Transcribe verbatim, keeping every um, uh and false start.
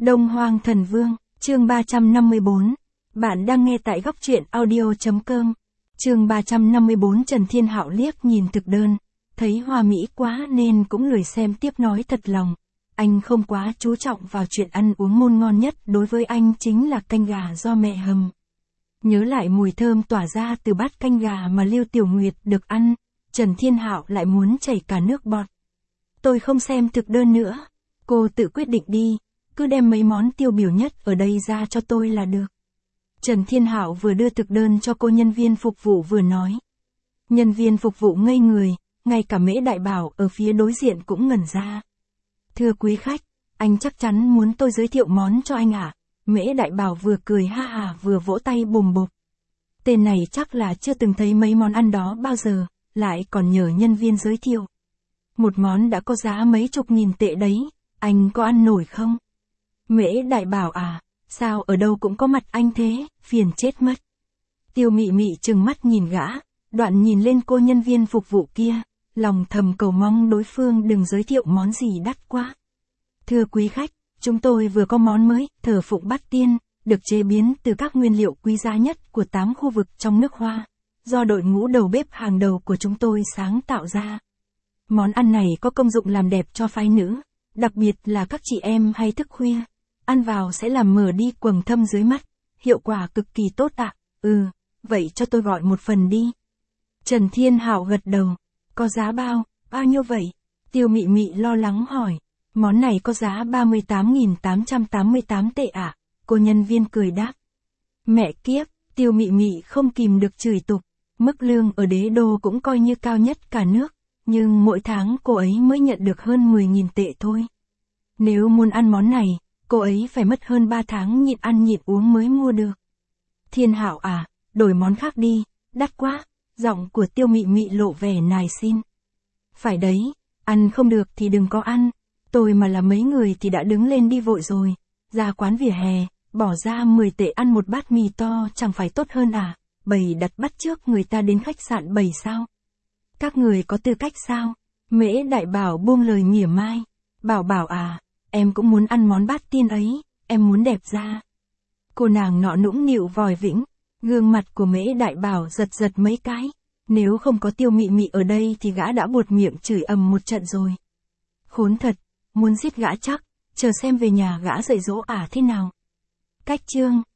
Đông Hoang Thần Vương, chương ba trăm năm mươi bốn. Bạn đang nghe tại góc truyện audio.com. Chương ba trăm năm mươi bốn. Trần Thiên Hạo liếc nhìn thực đơn, thấy hoa mỹ quá nên cũng lười xem tiếp, nói thật lòng. Anh không quá chú trọng vào chuyện ăn uống, môn ngon nhất đối với anh chính là canh gà do mẹ hầm. Nhớ lại mùi thơm tỏa ra từ bát canh gà mà Lưu Tiểu Nguyệt được ăn, Trần Thiên Hạo lại muốn chảy cả nước bọt. Tôi không xem thực đơn nữa, cô tự quyết định đi, cứ đem mấy món tiêu biểu nhất ở đây ra cho tôi là được. Trần Thiên Hạo vừa đưa thực đơn cho cô nhân viên phục vụ vừa nói. Nhân viên phục vụ ngây người, ngay cả Mễ Đại Bảo ở phía đối diện cũng ngẩn ra. Thưa quý khách, anh chắc chắn muốn tôi giới thiệu món cho anh ạ. À? Mễ Đại Bảo vừa cười ha hà vừa vỗ tay bùm bụp. Tên này chắc là chưa từng thấy mấy món ăn đó bao giờ, lại còn nhờ nhân viên giới thiệu. Một món đã có giá mấy chục nghìn tệ đấy, anh có ăn nổi không? Mễ Đại Bảo à, sao ở đâu cũng có mặt anh thế, phiền chết mất. Tiêu Mị Mị trừng mắt nhìn gã, đoạn nhìn lên cô nhân viên phục vụ kia, lòng thầm cầu mong đối phương đừng giới thiệu món gì đắt quá. Thưa quý khách, chúng tôi vừa có món mới, thờ phụng bát tiên, được chế biến từ các nguyên liệu quý giá nhất của tám khu vực trong nước Hoa, do đội ngũ đầu bếp hàng đầu của chúng tôi sáng tạo ra. Món ăn này có công dụng làm đẹp cho phái nữ, đặc biệt là các chị em hay thức khuya. Ăn vào sẽ làm mở đi quầng thâm dưới mắt, hiệu quả cực kỳ tốt ạ. À? Ừ, vậy cho tôi gọi một phần đi. Trần Thiên Hạo gật đầu. Có giá bao, bao nhiêu vậy? Tiêu Mị Mị lo lắng hỏi. Món này có giá ba mươi tám nghìn tám trăm tám mươi tám tệ ạ. À? Cô nhân viên cười đáp. Mẹ kiếp, Tiêu Mị Mị không kìm được chửi tục. Mức lương ở Đế Đô cũng coi như cao nhất cả nước, nhưng mỗi tháng cô ấy mới nhận được hơn mười nghìn tệ thôi. Nếu muốn ăn món này, cô ấy phải mất hơn ba tháng nhịn ăn nhịn uống mới mua được. Thiên Hạo à, đổi món khác đi, đắt quá. Giọng của Tiêu Mị Mị lộ vẻ nài xin. Phải đấy, ăn không được thì đừng có ăn. Tôi mà là mấy người thì đã đứng lên đi vội rồi. Ra quán vỉa hè, bỏ ra mười tệ ăn một bát mì to chẳng phải tốt hơn à? Bày đặt bắt trước người ta đến khách sạn bày sao? Các người có tư cách sao? Mễ Đại Bảo buông lời mỉa mai. Bảo Bảo à, em cũng muốn ăn món bát tiên ấy, em muốn đẹp da. Cô nàng nọ nũng nịu vòi vĩnh, gương mặt của Mễ Đại Bảo giật giật mấy cái. Nếu không có Tiêu Mị Mị ở đây thì gã đã buột miệng chửi ầm một trận rồi. Khốn thật, muốn giết gã chắc, chờ xem về nhà gã dạy dỗ ả thế nào. Cách chương